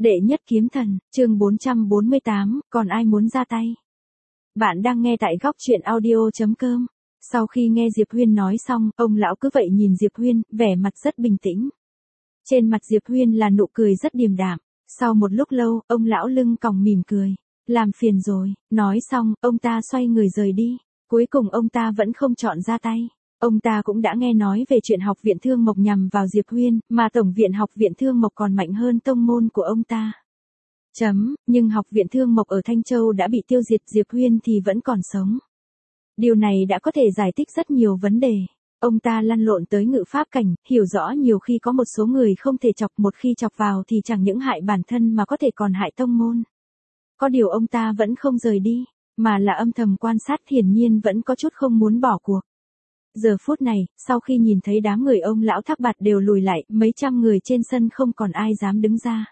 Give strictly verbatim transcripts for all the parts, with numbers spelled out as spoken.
Đệ nhất kiếm thần, chương bốn trăm bốn mươi tám, còn ai muốn ra tay? Bạn đang nghe tại góc truyện audio chấm com. Sau khi nghe Diệp Huyên nói xong, ông lão cứ vậy nhìn Diệp Huyên, vẻ mặt rất bình tĩnh. Trên mặt Diệp Huyên là nụ cười rất điềm đạm. Sau một lúc lâu, ông lão lưng còng mỉm cười. Làm phiền rồi, nói xong, ông ta xoay người rời đi. Cuối cùng ông ta vẫn không chọn ra tay. Ông ta cũng đã nghe nói về chuyện học viện Thương Mộc nhằm vào Diệp Huyên, mà Tổng viện học viện Thương Mộc còn mạnh hơn tông môn của ông ta. Chấm, nhưng học viện Thương Mộc ở Thanh Châu đã bị tiêu diệt, Diệp Huyên thì vẫn còn sống. Điều này đã có thể giải thích rất nhiều vấn đề. Ông ta lăn lộn tới ngự pháp cảnh, hiểu rõ nhiều khi có một số người không thể chọc, một khi chọc vào thì chẳng những hại bản thân mà có thể còn hại tông môn. Có điều ông ta vẫn không rời đi, mà là âm thầm quan sát, hiển nhiên vẫn có chút không muốn bỏ cuộc. Giờ phút này, sau khi nhìn thấy đám người ông lão Thác Bạt đều lùi lại, mấy trăm người trên sân không còn ai dám đứng ra.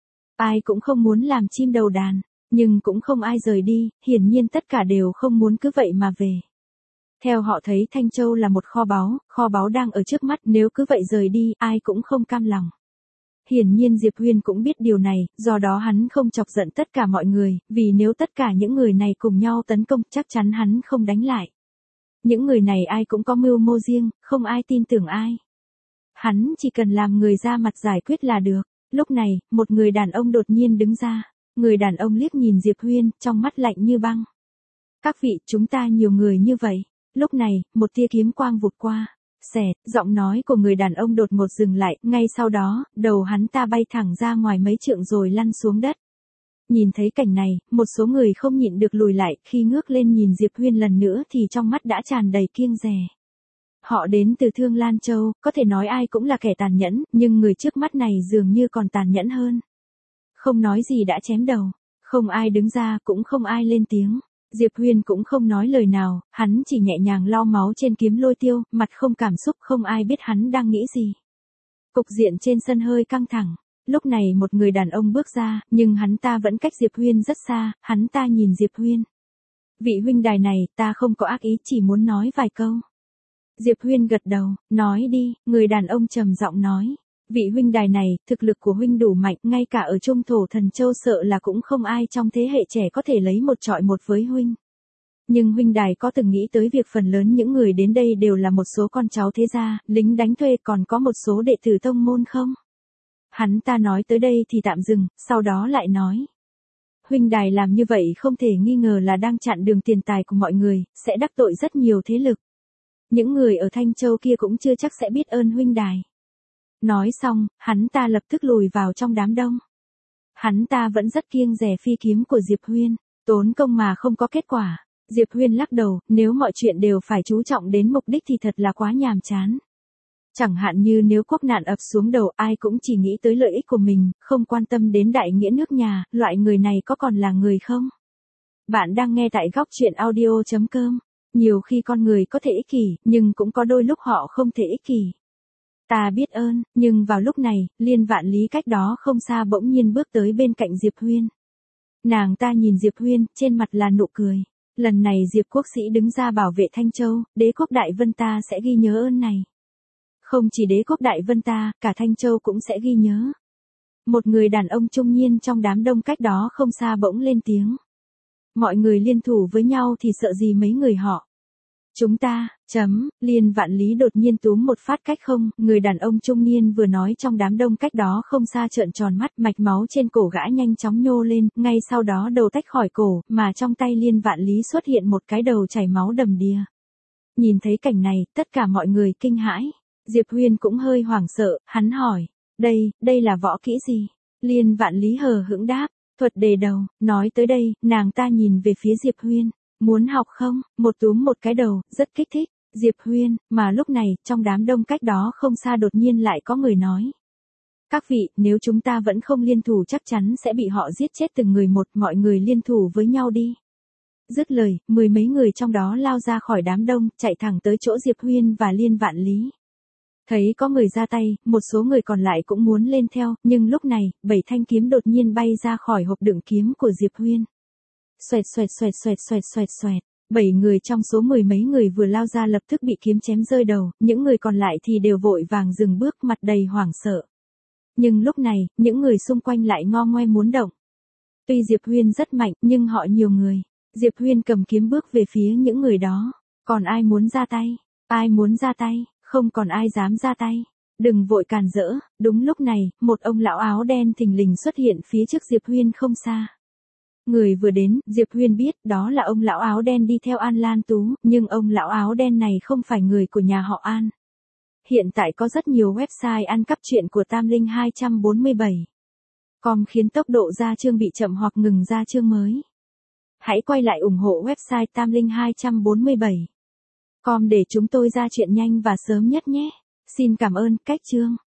Ai cũng không muốn làm chim đầu đàn, nhưng cũng không ai rời đi, hiển nhiên tất cả đều không muốn cứ vậy mà về. Theo họ thấy Thanh Châu là một kho báu, kho báu đang ở trước mắt, nếu cứ vậy rời đi, ai cũng không cam lòng. Hiển nhiên Diệp Huyên cũng biết điều này, do đó hắn không chọc giận tất cả mọi người, vì nếu tất cả những người này cùng nhau tấn công, chắc chắn hắn không đánh lại. Những người này ai cũng có mưu mô riêng, không ai tin tưởng ai. Hắn chỉ cần làm người ra mặt giải quyết là được. Lúc này, một người đàn ông đột nhiên đứng ra. Người đàn ông liếc nhìn Diệp Huyên, trong mắt lạnh như băng. Các vị, chúng ta nhiều người như vậy. Lúc này, một tia kiếm quang vụt qua. Xẹt, giọng nói của người đàn ông đột ngột dừng lại, ngay sau đó, đầu hắn ta bay thẳng ra ngoài mấy trượng rồi lăn xuống đất. Nhìn thấy cảnh này, một số người không nhịn được lùi lại, khi ngước lên nhìn Diệp Huyên lần nữa thì trong mắt đã tràn đầy kiêng dè. Họ đến từ Thương Lan Châu, có thể nói ai cũng là kẻ tàn nhẫn, nhưng người trước mắt này dường như còn tàn nhẫn hơn. Không nói gì đã chém đầu, không ai đứng ra, cũng không ai lên tiếng. Diệp Huyên cũng không nói lời nào, hắn chỉ nhẹ nhàng lau máu trên kiếm lôi tiêu, mặt không cảm xúc, không ai biết hắn đang nghĩ gì. Cục diện trên sân hơi căng thẳng. Lúc này một người đàn ông bước ra, nhưng hắn ta vẫn cách Diệp Huyên rất xa, hắn ta nhìn Diệp Huyên. Vị huynh đài này, ta không có ác ý, chỉ muốn nói vài câu. Diệp Huyên gật đầu, nói đi, người đàn ông trầm giọng nói. Vị huynh đài này, thực lực của huynh đủ mạnh, ngay cả ở Trung Thổ Thần Châu sợ là cũng không ai trong thế hệ trẻ có thể lấy một trọi một với huynh. Nhưng huynh đài có từng nghĩ tới việc phần lớn những người đến đây đều là một số con cháu thế gia, lính đánh thuê, còn có một số đệ tử tông môn không? Hắn ta nói tới đây thì tạm dừng, sau đó lại nói. Huynh đài làm như vậy không thể nghi ngờ là đang chặn đường tiền tài của mọi người, sẽ đắc tội rất nhiều thế lực. Những người ở Thanh Châu kia cũng chưa chắc sẽ biết ơn huynh đài. Nói xong, hắn ta lập tức lùi vào trong đám đông. Hắn ta vẫn rất kiêng dè phi kiếm của Diệp Huyên, tốn công mà không có kết quả. Diệp Huyên lắc đầu, nếu mọi chuyện đều phải chú trọng đến mục đích thì thật là quá nhàm chán. Chẳng hạn như nếu quốc nạn ập xuống đầu, ai cũng chỉ nghĩ tới lợi ích của mình, không quan tâm đến đại nghĩa nước nhà, loại người này có còn là người không? Bạn đang nghe tại góc truyện audio chấm com. Nhiều khi con người có thể ích kỷ, nhưng cũng có đôi lúc họ không thể ích kỷ. Ta biết ơn, nhưng vào lúc này, Liên Vạn Lý cách đó không xa bỗng nhiên bước tới bên cạnh Diệp Huyên. Nàng ta nhìn Diệp Huyên, trên mặt là nụ cười. Lần này Diệp quốc sĩ đứng ra bảo vệ Thanh Châu, đế quốc Đại Vân ta sẽ ghi nhớ ơn này. Không chỉ đế quốc Đại Vân ta, cả Thanh Châu cũng sẽ ghi nhớ. Một người đàn ông trung niên trong đám đông cách đó không xa bỗng lên tiếng. Mọi người liên thủ với nhau thì sợ gì mấy người họ. Chúng ta, chấm, Liên Vạn Lý đột nhiên túm một phát cách không, người đàn ông trung niên vừa nói trong đám đông cách đó không xa trợn tròn mắt, mạch máu trên cổ gã nhanh chóng nhô lên, ngay sau đó đầu tách khỏi cổ, mà trong tay Liên Vạn Lý xuất hiện một cái đầu chảy máu đầm đìa. Nhìn thấy cảnh này, tất cả mọi người kinh hãi. Diệp Huyên cũng hơi hoảng sợ, hắn hỏi, đây, đây là võ kỹ gì? Liên Vạn Lý hờ hững đáp, thuật đề đầu, nói tới đây, nàng ta nhìn về phía Diệp Huyên, muốn học không? Một túm một cái đầu, rất kích thích, Diệp Huyên, mà lúc này, trong đám đông cách đó không xa đột nhiên lại có người nói. Các vị, nếu chúng ta vẫn không liên thủ chắc chắn sẽ bị họ giết chết từng người một, mọi người liên thủ với nhau đi. Dứt lời, mười mấy người trong đó lao ra khỏi đám đông, chạy thẳng tới chỗ Diệp Huyên và Liên Vạn Lý. Thấy có người ra tay, một số người còn lại cũng muốn lên theo, nhưng lúc này, bảy thanh kiếm đột nhiên bay ra khỏi hộp đựng kiếm của Diệp Huyên. Xoẹt xoẹt xoẹt xoẹt xoẹt xoẹt xoẹt, bảy người trong số mười mấy người vừa lao ra lập tức bị kiếm chém rơi đầu, những người còn lại thì đều vội vàng dừng bước, mặt đầy hoảng sợ. Nhưng lúc này, những người xung quanh lại ngo ngoe muốn động. Tuy Diệp Huyên rất mạnh, nhưng họ nhiều người. Diệp Huyên cầm kiếm bước về phía những người đó. Còn ai muốn ra tay? Ai muốn ra tay? Không còn ai dám ra tay. Đừng vội cản rỡ. Đúng lúc này, một ông lão áo đen thình lình xuất hiện phía trước Diệp Huyên không xa. Người vừa đến, Diệp Huyên biết đó là ông lão áo đen đi theo An Lan Tú, nhưng ông lão áo đen này không phải người của nhà họ An. Hiện tại có rất nhiều website ăn cắp truyện của Tam Linh hai bốn bảy. Com khiến tốc độ ra chương bị chậm hoặc ngừng ra chương mới. Hãy quay lại ủng hộ website Tam Linh hai bốn bảy. Com để chúng tôi ra chuyện nhanh và sớm nhất nhé. Xin cảm ơn, cách chương.